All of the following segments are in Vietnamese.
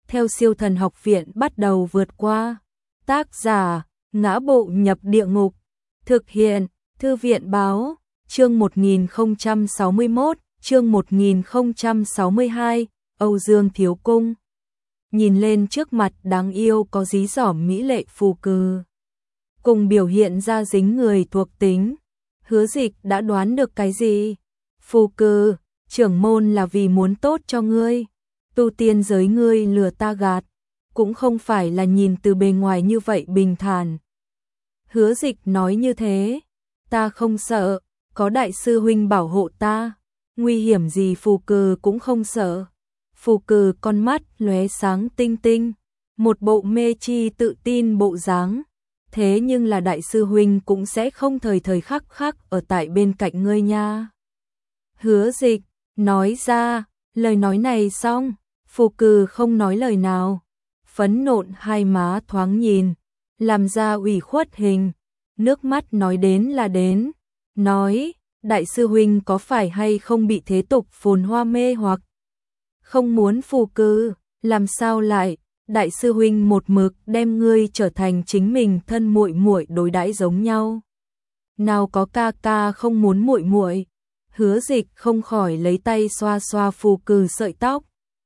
theo Siêu Thần Học Viện bắt đầu vượt qua. Tác giả: Ngã Bộ Nhập Địa Ngục. Thực hiện: Thư viện báo. Chương 1061, chương 1062, Âu Dương Thiếu Cung. Nhìn lên trước mặt đáng yêu có dí dỏm mỹ lệ phù cừ, cùng biểu hiện ra dính người thuộc tính. Hứa Dịch đã đoán được cái gì? Phù cừ, trưởng môn là vì muốn tốt cho ngươi. Tu tiên giới ngươi lừa ta gạt, cũng không phải là nhìn từ bề ngoài như vậy bình thản. Hứa Dịch nói như thế, ta không sợ, có đại sư huynh bảo hộ ta, nguy hiểm gì phù cừ cũng không sợ. Phù cừ con mắt lóe sáng tinh tinh, một bộ mê chi tự tin bộ dáng. Thế nhưng là đại sư huynh cũng sẽ không thời thời khắc khắc ở tại bên cạnh ngươi nha. Hứa Dịch nói ra, lời nói này xong, phù cừ không nói lời nào, phấn nộn hai má thoáng nhìn, làm ra ủy khuất hình, nước mắt nói đến là đến, nói, đại sư huynh có phải hay không bị thế tục phồn hoa mê hoặc? Không muốn phù cừ, làm sao lại, đại sư huynh một mực đem ngươi trở thành chính mình thân muội muội đối đãi giống nhau. Nào có ca ca không muốn muội muội. Hứa Dịch không khỏi lấy tay xoa xoa phù cừ sợi tóc,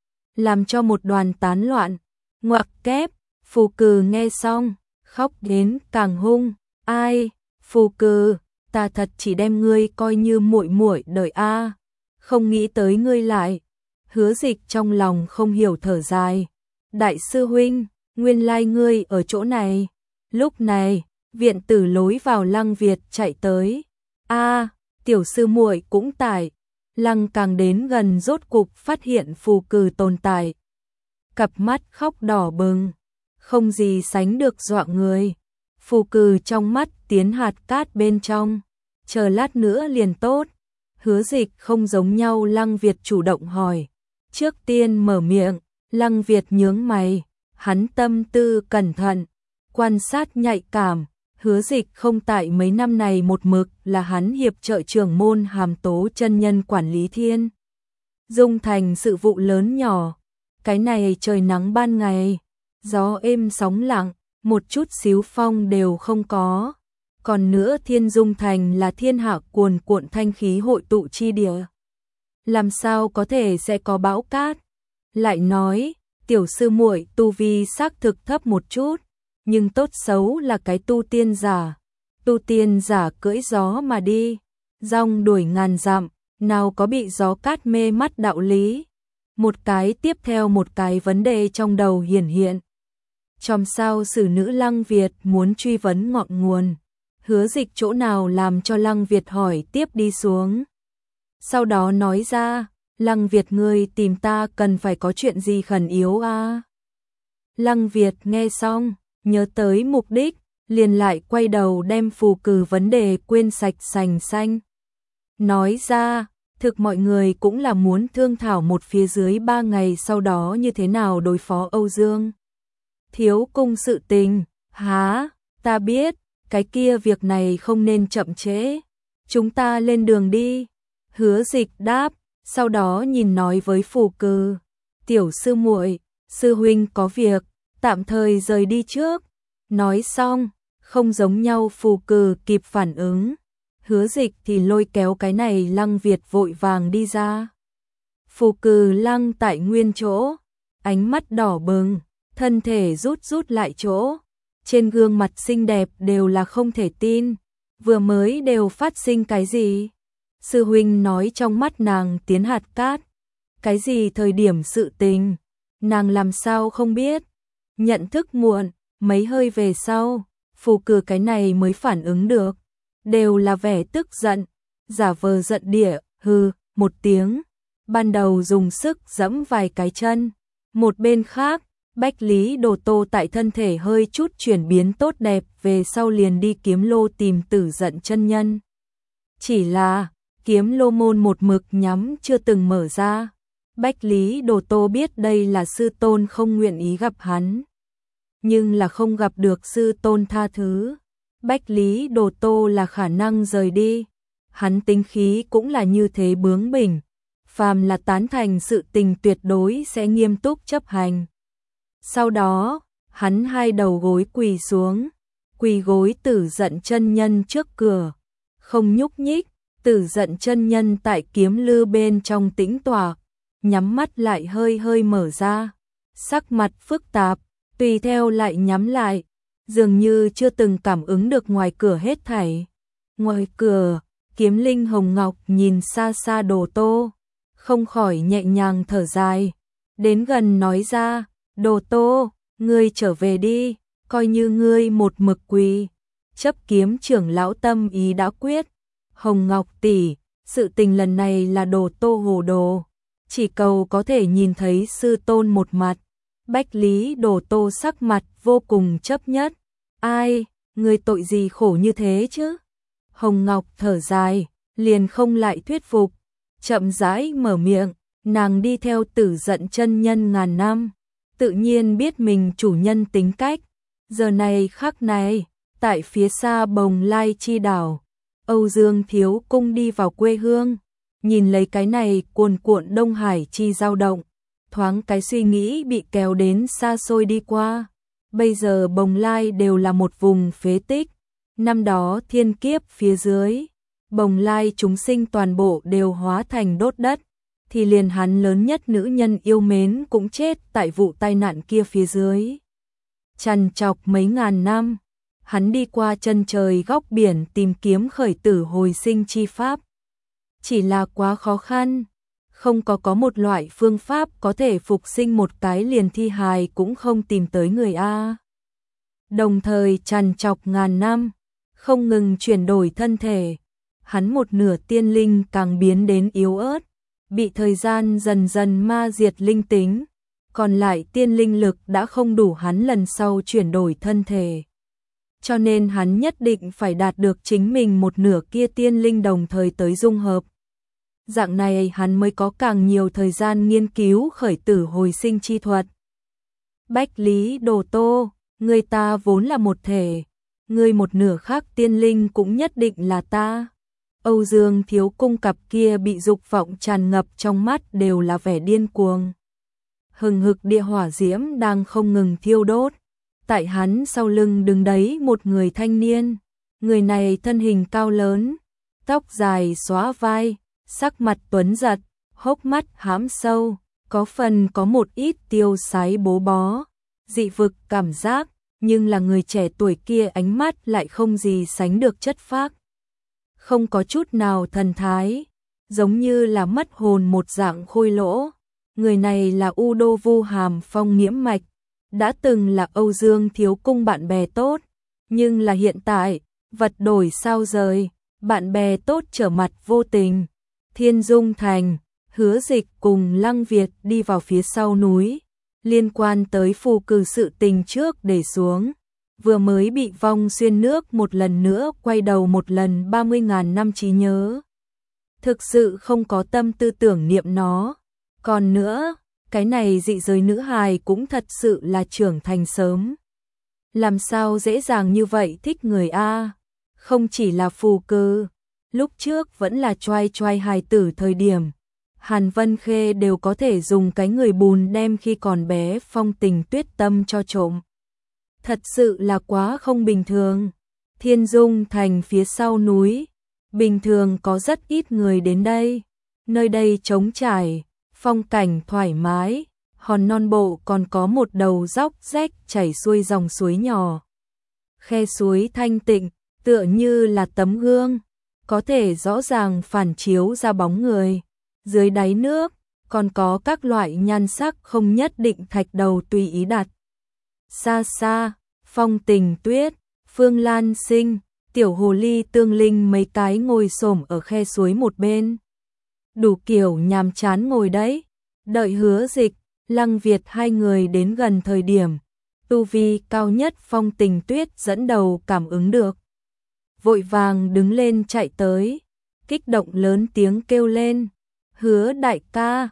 làm cho một đoàn tán loạn. Ngoặc kép, phù cừ nghe xong, khóc đến càng hung. Ai, phù cừ, ta thật chỉ đem ngươi coi như muội muội đời a, không nghĩ tới ngươi lại. Hứa Dịch trong lòng không hiểu thở dài. Đại sư huynh, nguyên lai ngươi ở chỗ này. Lúc này, viện tử lối vào Lăng Việt chạy tới. A, tiểu sư muội cũng tại. Lăng càng đến gần rốt cục phát hiện phù cừ tồn tại. Cặp mắt khóc đỏ bừng, không gì sánh được dọa người. Phù cừ trong mắt tiến hạt cát bên trong, chờ lát nữa liền tốt. Hứa Dịch không giống nhau, Lăng Việt chủ động hỏi. Trước tiên mở miệng, Lăng Việt nhướng mày, hắn tâm tư cẩn thận, quan sát nhạy cảm. Hứa Dịch không tại mấy năm này một mực là hắn hiệp trợ trưởng môn Hàm Tố chân nhân quản lý Thiên Dung thành sự vụ lớn nhỏ. Cái này trời nắng ban ngày, gió êm sóng lặng, một chút xíu phong đều không có. Còn nữa Thiên Dung thành là thiên hạ cuồn cuộn thanh khí hội tụ chi địa, làm sao có thể sẽ có bão cát? Lại nói, tiểu sư muội tu vi xác thực thấp một chút, nhưng tốt xấu là cái tu tiên giả cưỡi gió mà đi, dong đuổi ngàn dặm, nào có bị gió cát mê mắt đạo lý. Một cái tiếp theo một cái vấn đề trong đầu hiển hiện. Trong sao sử nữ Lăng Việt muốn truy vấn ngọn nguồn, Hứa Dịch chỗ nào làm cho Lăng Việt hỏi tiếp đi xuống. Sau đó nói ra, Lăng Việt ngươi tìm ta cần phải có chuyện gì khẩn yếu a? Lăng Việt nghe xong, nhớ tới mục đích, liền lại quay đầu đem phù cừ vấn đề quên sạch sành xanh. Nói ra, thực mọi người cũng là muốn thương thảo một phía dưới 3 ngày sau đó như thế nào đối phó Âu Dương Thiếu Cung sự tình. Há, ta biết, cái kia việc này không nên chậm trễ. Chúng ta lên đường đi. Hứa Dịch đáp, sau đó nhìn nói với phù cừ. Tiểu sư muội, sư huynh có việc, tạm thời rời đi trước. Nói xong, không giống nhau phù cừ kịp phản ứng. Hứa Dịch thì lôi kéo cái này Lăng Việt vội vàng đi ra. Phù cừ lăng tại nguyên chỗ, ánh mắt đỏ bừng, thân thể rút lại chỗ. Trên gương mặt xinh đẹp đều là không thể tin. Vừa mới đều phát sinh cái gì? Sư huynh nói trong mắt nàng tiến hạt cát. Cái gì thời điểm sự tình? Nàng làm sao không biết? Nhận thức muộn, mấy hơi về sau, phù cừ cái này mới phản ứng được. Đều là vẻ tức giận, giả vờ giận địa, hừ, một tiếng. Ban đầu dùng sức giẫm vài cái chân. Một bên khác, Bách Lý Đồ Tô tại thân thể hơi chút chuyển biến tốt đẹp về sau liền đi Kiếm Lô tìm Tử Giận chân nhân. Chỉ là, Kiếm Lô môn một mực nhắm chưa từng mở ra. Bách Lý Đồ Tô biết đây là sư tôn không nguyện ý gặp hắn, nhưng là không gặp được sư tôn tha thứ. Bách Lý Đồ Tô là khả năng rời đi. Hắn tính khí cũng là như thế bướng bỉnh, phàm là tán thành sự tình tuyệt đối sẽ nghiêm túc chấp hành. Sau đó, hắn hai đầu gối quỳ xuống, quỳ gối Tử Dận chân nhân trước cửa, không nhúc nhích. Tử Dận chân nhân tại kiếm lư bên trong tĩnh tọa, nhắm mắt lại hơi hơi mở ra, sắc mặt phức tạp, tùy theo lại nhắm lại, dường như chưa từng cảm ứng được ngoài cửa hết thảy. Ngoài cửa, Kiếm Linh Hồng Ngọc nhìn xa xa Đồ Tô, không khỏi nhẹ nhàng thở dài, đến gần nói ra, Đồ Tô, ngươi trở về đi, coi như ngươi một mực quỳ, chấp kiếm trưởng lão tâm ý đã quyết. Hồng Ngọc tỷ, sự tình lần này là Đồ Tô hồ đồ, chỉ cầu có thể nhìn thấy sư tôn một mặt. Bách Lý Đồ Tô sắc mặt vô cùng chấp nhất. Ai, người tội gì khổ như thế chứ? Hồng Ngọc thở dài, liền không lại thuyết phục, chậm rãi mở miệng, nàng đi theo Tử Dận chân nhân ngàn năm, tự nhiên biết mình chủ nhân tính cách. Giờ này khắc này, tại phía xa Bồng Lai chi đảo, Âu Dương Thiếu Cung đi vào quê hương, nhìn lấy cái này cuồn cuộn Đông Hải chi dao động, thoáng cái suy nghĩ bị kéo đến xa xôi đi qua. Bây giờ Bồng Lai đều là một vùng phế tích, năm đó thiên kiếp phía dưới, Bồng Lai chúng sinh toàn bộ đều hóa thành đốt đất, thì liền hắn lớn nhất nữ nhân yêu mến cũng chết tại vụ tai nạn kia phía dưới. Trằn trọc mấy ngàn năm, hắn đi qua chân trời góc biển tìm kiếm khởi tử hồi sinh chi pháp. Chỉ là quá khó khăn, không có một loại phương pháp có thể phục sinh một cái liền thi hài cũng không tìm tới người A. Đồng thời trằn trọc ngàn năm, không ngừng chuyển đổi thân thể, hắn một nửa tiên linh càng biến đến yếu ớt, bị thời gian dần dần ma diệt linh tính, còn lại tiên linh lực đã không đủ hắn lần sau chuyển đổi thân thể. Cho nên hắn nhất định phải đạt được chính mình một nửa kia tiên linh đồng thời tới dung hợp. Dạng này hắn mới có càng nhiều thời gian nghiên cứu khởi tử hồi sinh chi thuật. Bách Lý Đồ Tô, người ta vốn là một thể, người một nửa khác tiên linh cũng nhất định là ta. Âu Dương Thiếu Cung cặp kia bị dục vọng tràn ngập trong mắt đều là vẻ điên cuồng. Hừng hực địa hỏa diễm đang không ngừng thiêu đốt. Tại hắn sau lưng đứng đấy một người thanh niên, người này thân hình cao lớn, tóc dài xóa vai, sắc mặt tuấn giật, hốc mắt hãm sâu, có phần có một ít tiêu sái bố bó, dị vực cảm giác, nhưng là người trẻ tuổi kia ánh mắt lại không gì sánh được chất phác. Không có chút nào thần thái, giống như là mất hồn một dạng khôi lỗ. Người này là U Đô Vu Hàm Phong Nghiễm Mạch, đã từng là Âu Dương Thiếu Cung bạn bè tốt, nhưng là hiện tại, vật đổi sao rời, bạn bè tốt trở mặt vô tình. Thiên Dung Thành, Hứa Dịch cùng Lăng Việt đi vào phía sau núi, liên quan tới phù cử sự tình trước để xuống, vừa mới bị vong xuyên nước một lần nữa quay đầu một lần 30.000 năm trí nhớ. Thực sự không có tâm tư tưởng niệm nó. Còn nữa, cái này dị giới nữ hài cũng thật sự là trưởng thành sớm. Làm sao dễ dàng như vậy thích người A, không chỉ là phù cử, lúc trước vẫn là choai choai hài tử thời điểm. Hàn Vân Khê đều có thể dùng cái người bùn đem khi còn bé Phong Tình Tuyết Tâm cho trộm. Thật sự là quá không bình thường. Thiên Dung Thành phía sau núi, bình thường có rất ít người đến đây. Nơi đây trống trải, phong cảnh thoải mái, hòn non bộ còn có một đầu dốc rách chảy xuôi dòng suối nhỏ. Khe suối thanh tịnh, tựa như là tấm gương, có thể rõ ràng phản chiếu ra bóng người. Dưới đáy nước, còn có các loại nhan sắc không nhất định thạch đầu tùy ý đặt. Xa xa, Phong Tình Tuyết, Phương Lan Sinh, Tiểu Hồ Ly Tương Linh mấy cái ngồi xổm ở khe suối một bên. Đủ kiểu nhàm chán ngồi đấy, đợi Hứa Dịch, Lăng Việt hai người đến gần thời điểm, tu vi cao nhất Phong Tình Tuyết dẫn đầu cảm ứng được. Vội vàng đứng lên chạy tới, kích động lớn tiếng kêu lên, Hứa đại ca,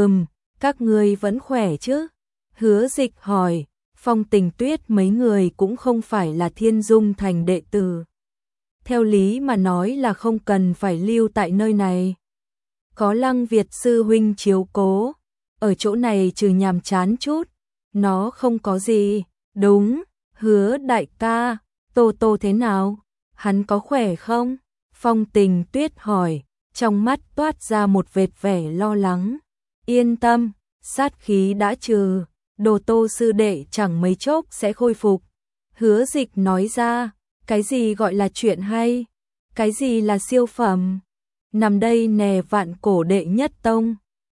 các ngươi vẫn khỏe chứ? Hứa Dịch hỏi, Phong Tình Tuyết mấy người cũng không phải là Thiên Dung Thành đệ tử. Theo lý mà nói là không cần phải lưu tại nơi này. Có Lăng Việt sư huynh chiếu cố, ở chỗ này trừ nhàm chán chút, Nó không có gì. Đúng, Hứa đại ca, Tô Tô thế nào? Hắn có khỏe không? Phong Tình Tuyết hỏi, trong mắt toát ra một vệt vẻ lo lắng. Yên tâm, sát khí đã trừ, Đồ Tô sư đệ chẳng mấy chốc sẽ khôi phục. Hứa Dịch nói ra, cái gì gọi là chuyện hay? Cái gì là siêu phẩm? Nằm đây nè, vạn cổ đệ nhất tông.